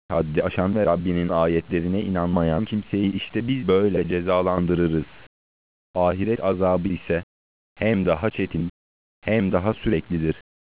haddi aşan ve Rabbinin ayetlerine inanmayan kimseyi işte biz böyle cezalandırırız. Ahiret azabı ise hem daha çetin hem daha süreklidir.